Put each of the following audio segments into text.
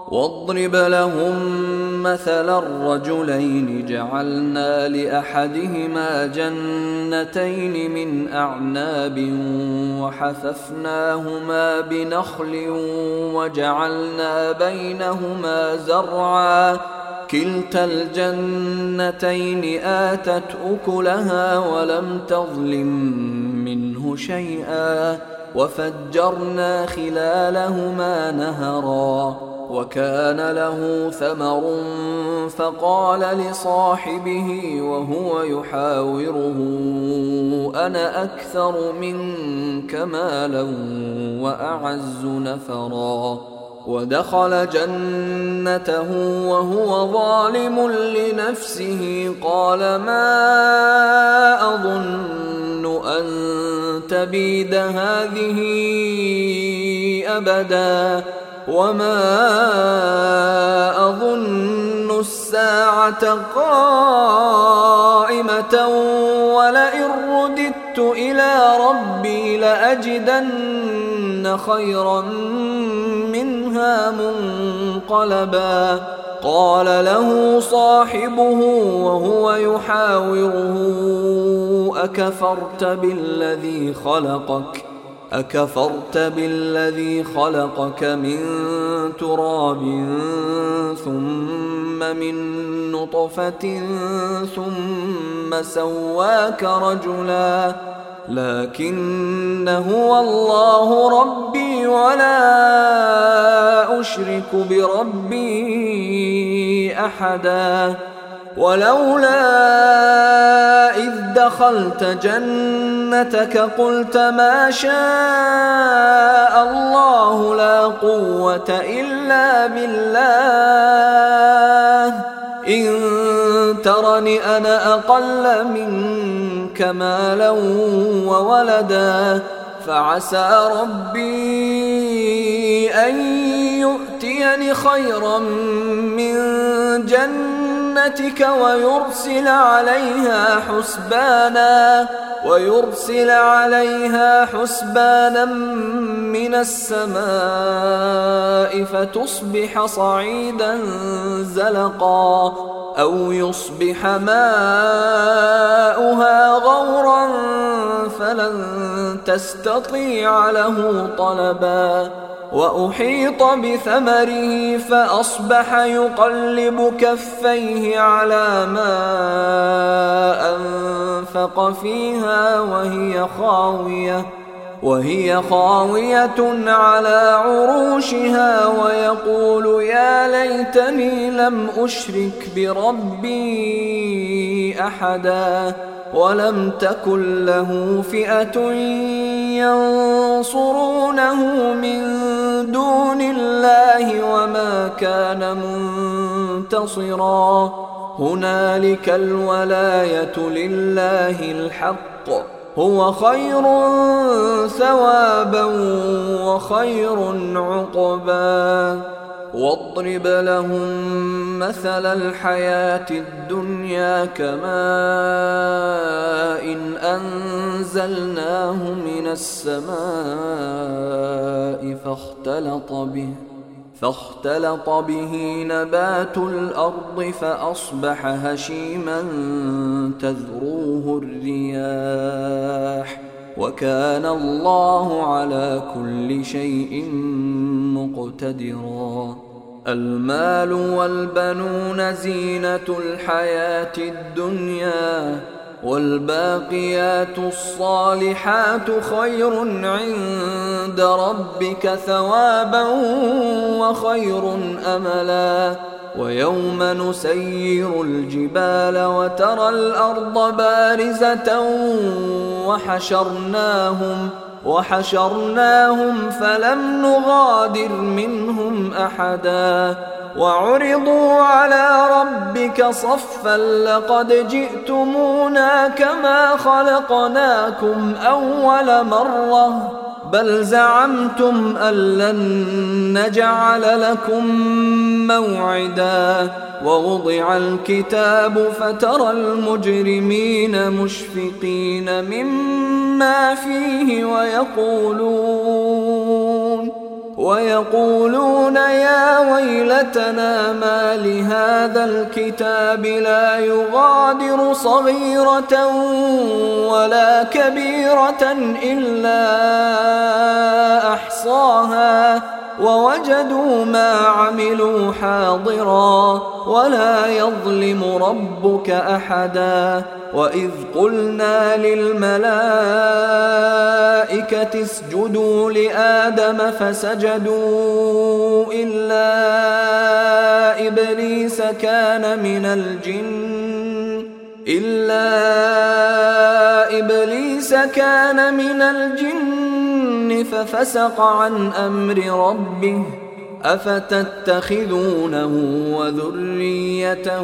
واضرب لهم مثل الرجلين جعلنا لأحدهما جنتين من أعناب وحففناهما بنخل وجعلنا بينهما زرعا كلتا الجنتين آتت أكلها ولم تظلم منه شيئا وفجرنا خلالهما نهرا وكان له ثمر فقال لصاحبه وهو يحاوره أنا أكثر منك مالا وأعز نفرا ودخل جنته وهو ظالم لنفسه قال ما أظن أن تبيد هذه أبدا وما أظن الساعة قائمة ولئن رددت إلى ربي لأجدن خيرا منها منقلبا قال له صاحبه وهو يحاوره أكفرت بالذي خلقك من تراب ثم من نطفة ثم سواك رجلا لكن هو الله ربي ولا أشرك بربي أحدا ولولا إذ دخلت جنتك قلت ما شاء الله لا قوة إلا بالله إن ترني أنا أقل منك مالا وولدا فعسى ربي أن يؤتيني خيرا من جنتك ويرسل عليها حسبانا من السماء فتصبح صعيدا زلقا أو يصبح ماؤها غورا فلن تستطيع له طلبا وأحيط بثمره فأصبح يقلب كفيه على ما أنفق فيها وهي خاوية على عروشها ويقول يا ليتني لم أشرك بربي أحدا ولم تكن له فئة ينصرونه من دون الله وما كان منتصرا هنالك الولاية لله الحق هو خير ثوابا وخير عقبا واضرب لهم مثل الحياة الدنيا كماء إن أنزلناه من السماء فاختلط به نبات الأرض فأصبح هشيما تذروه الرياح وكان الله على كل شيء مقتدرا المال والبنون زينة الحياة الدنيا والباقيات الصالحات خير عند ربك ثوابا وخير أملا ويوم نسير الجبال وترى الأرض بارزة وحشرناهم فلم نغادر منهم أحدا وعرضوا على ربك صفا لقد جئتمونا كما خلقناكم أول مرة بل زعمتم أن لن نجعل لكم موعدا ووضع الكتاب فترى المجرمين مشفقين مما فيه ويقولون يا ويلتنا ما لهذا الكتاب لا يغادر صغيرة ولا كبيرة إلا أحصاها ووجدوا ما عملوا حاضرا ولا يظلم ربك أحدا. وإذ قلنا للملائكة اسجدوا لآدم فسجدوا إلا إبليس كان من الجن ففسق عن أمر ربه أفتتخذونه وذريته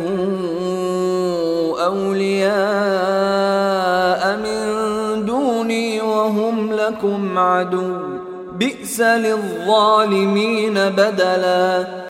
أولياء من دوني وهم لكم عدو بئس للظالمين بدلا.